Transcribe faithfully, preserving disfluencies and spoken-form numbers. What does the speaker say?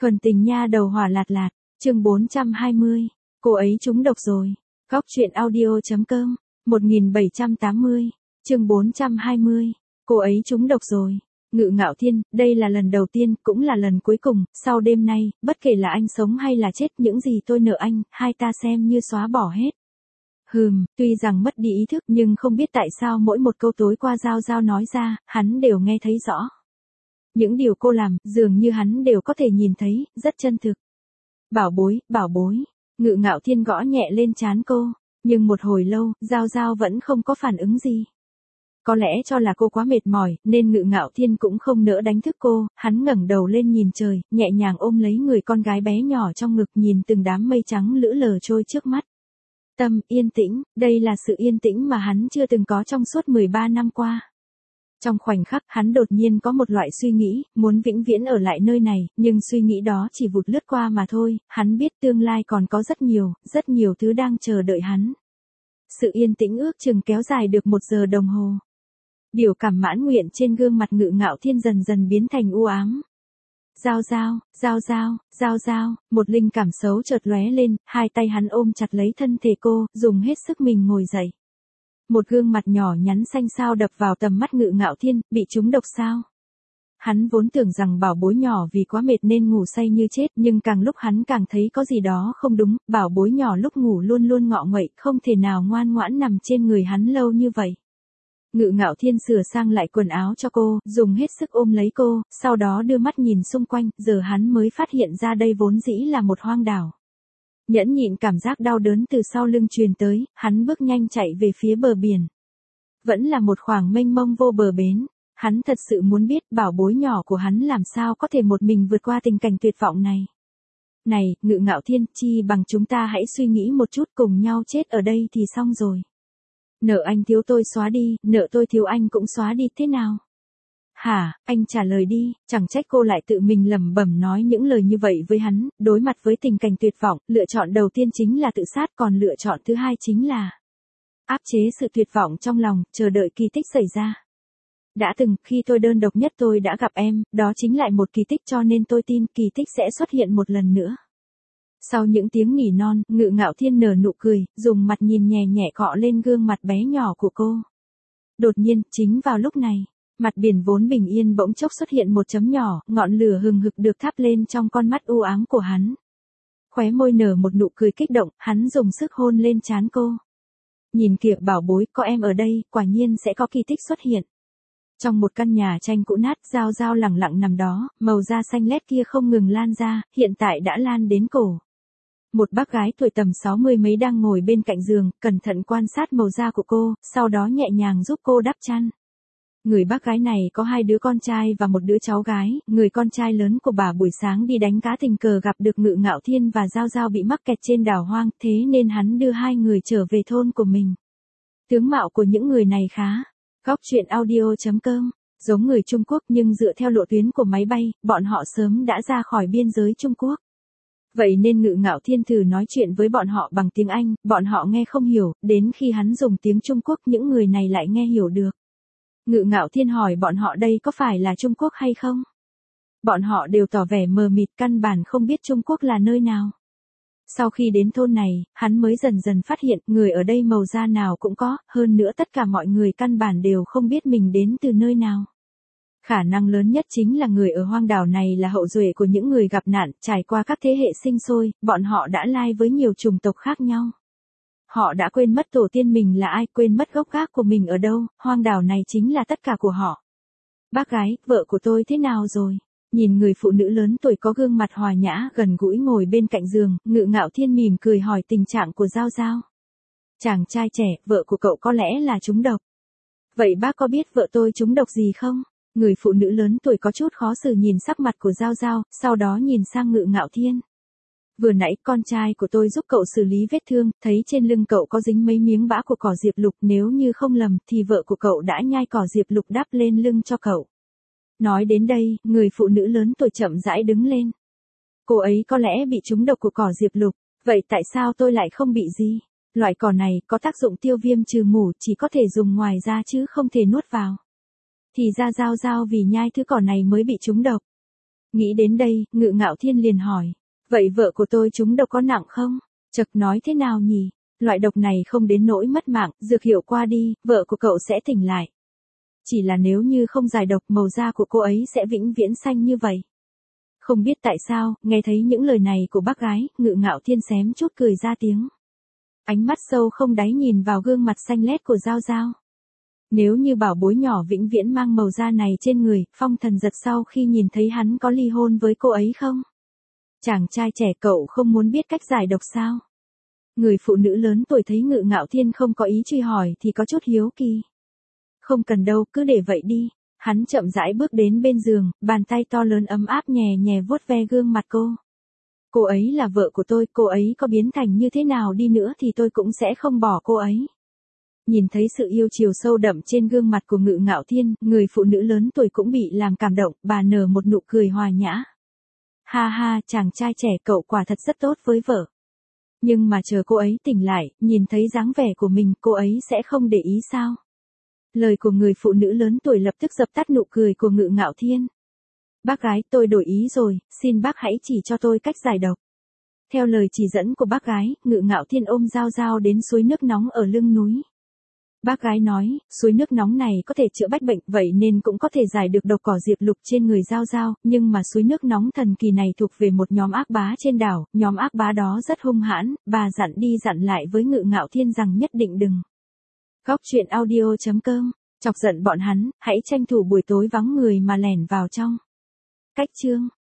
Thuần tình nha đầu hỏa lạt lạt, chương bốn trăm hai mươi, cô ấy trúng độc rồi. Góc truyện audio.com, một nghìn bảy trăm tám mươi, chương bốn trăm hai mươi, cô ấy trúng độc rồi. Ngự Ngạo Thiên, đây là lần đầu tiên, cũng là lần cuối cùng, sau đêm nay, bất kể là anh sống hay là chết, những gì tôi nợ anh, hai ta xem như xóa bỏ hết. Hừm, tuy rằng mất đi ý thức nhưng không biết tại sao mỗi một câu tối qua Giao Giao nói ra, hắn đều nghe thấy rõ. Những điều cô làm, dường như hắn đều có thể nhìn thấy, rất chân thực. Bảo bối, bảo bối, Ngự Ngạo Thiên gõ nhẹ lên trán cô, nhưng một hồi lâu, Giao Giao vẫn không có phản ứng gì. Có lẽ cho là cô quá mệt mỏi, nên Ngự Ngạo Thiên cũng không nỡ đánh thức cô, hắn ngẩng đầu lên nhìn trời, nhẹ nhàng ôm lấy người con gái bé nhỏ trong ngực nhìn từng đám mây trắng lững lờ trôi trước mắt. Tâm, yên tĩnh, đây là sự yên tĩnh mà hắn chưa từng có trong suốt mười ba năm qua. Trong khoảnh khắc, hắn đột nhiên có một loại suy nghĩ, muốn vĩnh viễn ở lại nơi này, nhưng suy nghĩ đó chỉ vụt lướt qua mà thôi, hắn biết tương lai còn có rất nhiều, rất nhiều thứ đang chờ đợi hắn. Sự yên tĩnh ước chừng kéo dài được một giờ đồng hồ. Biểu cảm mãn nguyện trên gương mặt Ngự Ngạo Thiên dần dần biến thành u ám. Giao Giao, Giao Giao, Giao Giao, một linh cảm xấu chợt lóe lên, hai tay hắn ôm chặt lấy thân thể cô, dùng hết sức mình ngồi dậy. Một gương mặt nhỏ nhắn xanh xao đập vào tầm mắt Ngự Ngạo Thiên, bị trúng độc sao? Hắn vốn tưởng rằng bảo bối nhỏ vì quá mệt nên ngủ say như chết, nhưng càng lúc hắn càng thấy có gì đó không đúng, bảo bối nhỏ lúc ngủ luôn luôn ngọ nguậy, không thể nào ngoan ngoãn nằm trên người hắn lâu như vậy. Ngự Ngạo Thiên sửa sang lại quần áo cho cô, dùng hết sức ôm lấy cô, sau đó đưa mắt nhìn xung quanh, giờ hắn mới phát hiện ra đây vốn dĩ là một hoang đảo. Nhẫn nhịn cảm giác đau đớn từ sau lưng truyền tới, hắn bước nhanh chạy về phía bờ biển. Vẫn là một khoảng mênh mông vô bờ bến, hắn thật sự muốn biết bảo bối nhỏ của hắn làm sao có thể một mình vượt qua tình cảnh tuyệt vọng này. Này, Ngự Ngạo Thiên, chi bằng chúng ta hãy suy nghĩ một chút, cùng nhau chết ở đây thì xong rồi. Nợ anh thiếu tôi xóa đi, nợ tôi thiếu anh cũng xóa đi, thế nào? Hả, anh trả lời đi, chẳng trách cô lại tự mình lẩm bẩm nói những lời như vậy với hắn, đối mặt với tình cảnh tuyệt vọng, lựa chọn đầu tiên chính là tự sát, còn lựa chọn thứ hai chính là áp chế sự tuyệt vọng trong lòng, chờ đợi kỳ tích xảy ra. Đã từng, khi tôi đơn độc nhất tôi đã gặp em, đó chính lại một kỳ tích, cho nên tôi tin kỳ tích sẽ xuất hiện một lần nữa. Sau những tiếng nỉ non, Ngự Ngạo Thiên nở nụ cười, dùng mặt nhìn nhẹ nhẹ cọ lên gương mặt bé nhỏ của cô. Đột nhiên, chính vào lúc này, mặt biển vốn bình yên bỗng chốc xuất hiện một chấm nhỏ, ngọn lửa hừng hực được thắp lên trong con mắt u ám của hắn. Khóe môi nở một nụ cười kích động, hắn dùng sức hôn lên trán cô. Nhìn kìa bảo bối, có em ở đây, quả nhiên sẽ có kỳ tích xuất hiện. Trong một căn nhà tranh cũ nát, Giao Giao lẳng lặng nằm đó, màu da xanh lét kia không ngừng lan ra, hiện tại đã lan đến cổ. Một bác gái tuổi tầm sáu mươi mấy đang ngồi bên cạnh giường, cẩn thận quan sát màu da của cô, sau đó nhẹ nhàng giúp cô đắp chăn. Người bác gái này có hai đứa con trai và một đứa cháu gái, người con trai lớn của bà buổi sáng đi đánh cá tình cờ gặp được Ngự Ngạo Thiên và Giao Giao bị mắc kẹt trên đảo hoang, thế nên hắn đưa hai người trở về thôn của mình. Tướng mạo của những người này khá. Góc truyện audio.com, giống người Trung Quốc nhưng dựa theo lộ tuyến của máy bay, bọn họ sớm đã ra khỏi biên giới Trung Quốc. Vậy nên Ngự Ngạo Thiên thử nói chuyện với bọn họ bằng tiếng Anh, bọn họ nghe không hiểu, đến khi hắn dùng tiếng Trung Quốc những người này lại nghe hiểu được. Ngự Ngạo Thiên hỏi bọn họ đây có phải là Trung Quốc hay không? Bọn họ đều tỏ vẻ mờ mịt, căn bản không biết Trung Quốc là nơi nào. Sau khi đến thôn này, hắn mới dần dần phát hiện người ở đây màu da nào cũng có, hơn nữa tất cả mọi người căn bản đều không biết mình đến từ nơi nào. Khả năng lớn nhất chính là người ở hoang đảo này là hậu duệ của những người gặp nạn, trải qua các thế hệ sinh sôi, bọn họ đã lai với nhiều chủng tộc khác nhau. Họ đã quên mất tổ tiên mình là ai, quên mất gốc gác của mình ở đâu, hoang đảo này chính là tất cả của họ. Bác gái, vợ của tôi thế nào rồi? Nhìn người phụ nữ lớn tuổi có gương mặt hòa nhã gần gũi ngồi bên cạnh giường, Ngự Ngạo Thiên mỉm cười hỏi tình trạng của Giao Giao. Chàng trai trẻ, vợ của cậu có lẽ là trúng độc. Vậy bác có biết vợ tôi trúng độc gì không? Người phụ nữ lớn tuổi có chút khó xử nhìn sắc mặt của Giao Giao, sau đó nhìn sang Ngự Ngạo Thiên. Vừa nãy con trai của tôi giúp cậu xử lý vết thương, thấy trên lưng cậu có dính mấy miếng bã của cỏ diệp lục, nếu như không lầm thì vợ của cậu đã nhai cỏ diệp lục đắp lên lưng cho cậu. Nói đến đây, người phụ nữ lớn tuổi chậm rãi đứng lên. Cô ấy có lẽ bị trúng độc của cỏ diệp lục, vậy tại sao tôi lại không bị gì? Loại cỏ này có tác dụng tiêu viêm trừ mủ, chỉ có thể dùng ngoài ra chứ không thể nuốt vào. Thì ra Giao Giao vì nhai thứ cỏ này mới bị trúng độc. Nghĩ đến đây, Ngự Ngạo Thiên liền hỏi. Vậy vợ của tôi trúng độc có nặng không? Chật nói thế nào nhỉ? Loại độc này không đến nỗi mất mạng, dược hiệu qua đi, vợ của cậu sẽ tỉnh lại. Chỉ là nếu như không giải độc, màu da của cô ấy sẽ vĩnh viễn xanh như vậy. Không biết tại sao, nghe thấy những lời này của bác gái, Ngự Ngạo Thiên xém chút cười ra tiếng. Ánh mắt sâu không đáy nhìn vào gương mặt xanh lét của Giao Giao. Nếu như bảo bối nhỏ vĩnh viễn mang màu da này trên người, Phong Thần giật sau khi nhìn thấy hắn có ly hôn với cô ấy không? Chàng trai trẻ, cậu không muốn biết cách giải độc sao? Người phụ nữ lớn tuổi thấy Ngự Ngạo Thiên không có ý truy hỏi thì có chút hiếu kỳ. Không cần đâu, cứ để vậy đi. Hắn chậm rãi bước đến bên giường, bàn tay to lớn ấm áp nhẹ nhẹ vuốt ve gương mặt cô. Cô ấy là vợ của tôi, cô ấy có biến thành như thế nào đi nữa thì tôi cũng sẽ không bỏ cô ấy. Nhìn thấy sự yêu chiều sâu đậm trên gương mặt của Ngự Ngạo Thiên, người phụ nữ lớn tuổi cũng bị làm cảm động, bà nở một nụ cười hòa nhã. Ha ha, chàng trai trẻ, cậu quả thật rất tốt với vợ. Nhưng mà chờ cô ấy tỉnh lại, nhìn thấy dáng vẻ của mình, cô ấy sẽ không để ý sao? Lời của người phụ nữ lớn tuổi lập tức dập tắt nụ cười của Ngự Ngạo Thiên. Bác gái, tôi đổi ý rồi, xin bác hãy chỉ cho tôi cách giải độc. Theo lời chỉ dẫn của bác gái, Ngự Ngạo Thiên ôm Giao Giao đến suối nước nóng ở lưng núi. Bác gái nói, suối nước nóng này có thể chữa bách bệnh, vậy nên cũng có thể giải được độc cỏ diệp lục trên người Giao Giao, nhưng mà suối nước nóng thần kỳ này thuộc về một nhóm ác bá trên đảo, nhóm ác bá đó rất hung hãn, bà dặn đi dặn lại với Ngự Ngạo Thiên rằng nhất định đừng. Góc truyện audio chấm com, chọc giận bọn hắn, hãy tranh thủ buổi tối vắng người mà lẻn vào trong. Cách chương